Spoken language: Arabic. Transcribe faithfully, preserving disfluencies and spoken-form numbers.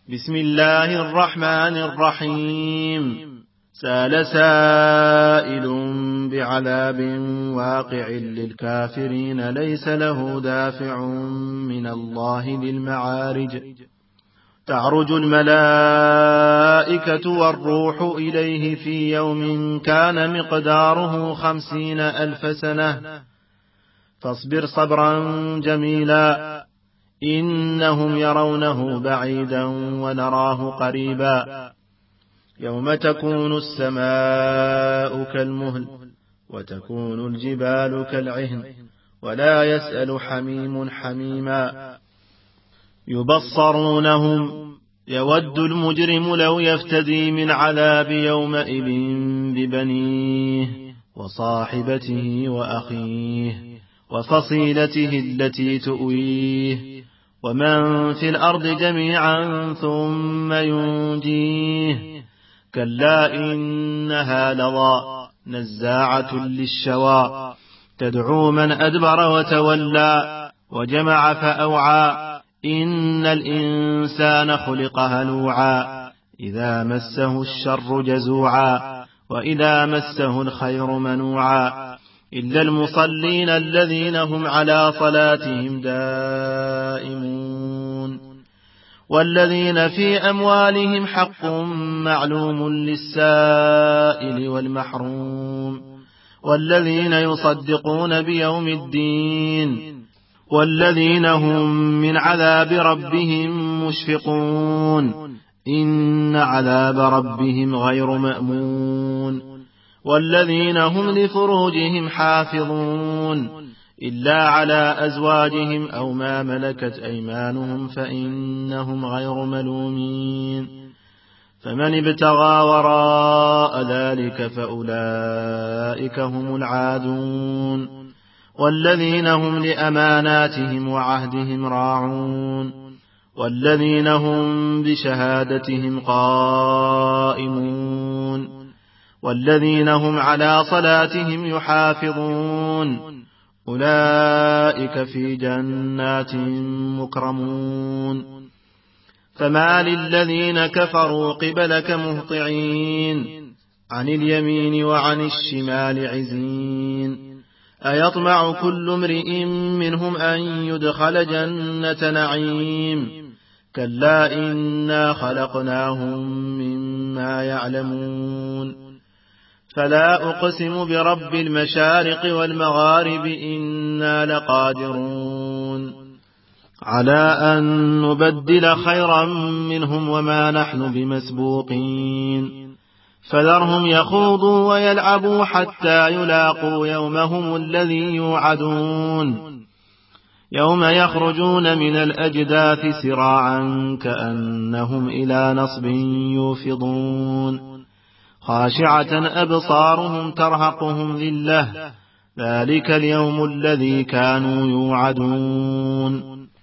بسم الله الرحمن الرحيم. سأل سائل بعذاب واقع للكافرين ليس له دافع من الله ذي المعارج. تعرج الملائكة والروح إليه في يوم كان مقداره خمسين ألف سنة فاصبر صبرا جميلا إنهم يرونه بعيدا ونراه قريبا. يوم تكون السماء كالمهل وتكون الجبال كالعهن ولا يسأل حميم حميما. يبصرونهم يود المجرم لو يفتدي من عذاب يومئذ ببنيه وصاحبته وأخيه وفصيلته التي تؤويه ومن في الأرض جميعا ثم ينجيه. كلا إنها لظى نزاعة للشوى تدعو من أدبر وتولى وجمع فأوعى. إن الإنسان خلق هلوعا إذا مسه الشر جزوعا وإذا مسه الخير منوعا إلا المصلين الذين هم على صلاتهم دائمون والذين في أموالهم حق معلوم للسائل والمحروم والذين يصدقون بيوم الدين والذين هم من عذاب ربهم مشفقون إن عذاب ربهم غير مأمون والذين هم لفروجهم حافظون إلا على أزواجهم أو ما ملكت أيمانهم فإنهم غير ملومين. فمن ابتغى وراء ذلك فأولئك هم العادون والذين هم لأماناتهم وعهدهم راعون والذين هم بشهادتهم قائمون والذين هم على صلاتهم يحافظون أولئك في جنات مكرمون. فما للذين كفروا قبلك مهطعين عن اليمين وعن الشمال عزين. أيطمع كل امرئ منهم أن يدخل جنة نعيم كلا إنا خلقناهم مما يعلمون. فلا أقسم برب المشارق والمغارب إنا لقادرون على أن نبدل خيرا منهم وما نحن بمسبوقين. فذرهم يخوضوا ويلعبوا حتى يلاقوا يومهم الذي يوعدون يوم يخرجون من الأجداث سراعا كأنهم إلى نصب يوفضون خاشعة أبصارهم ترهقهم ذلة ذلك اليوم الذي كانوا يوعدون.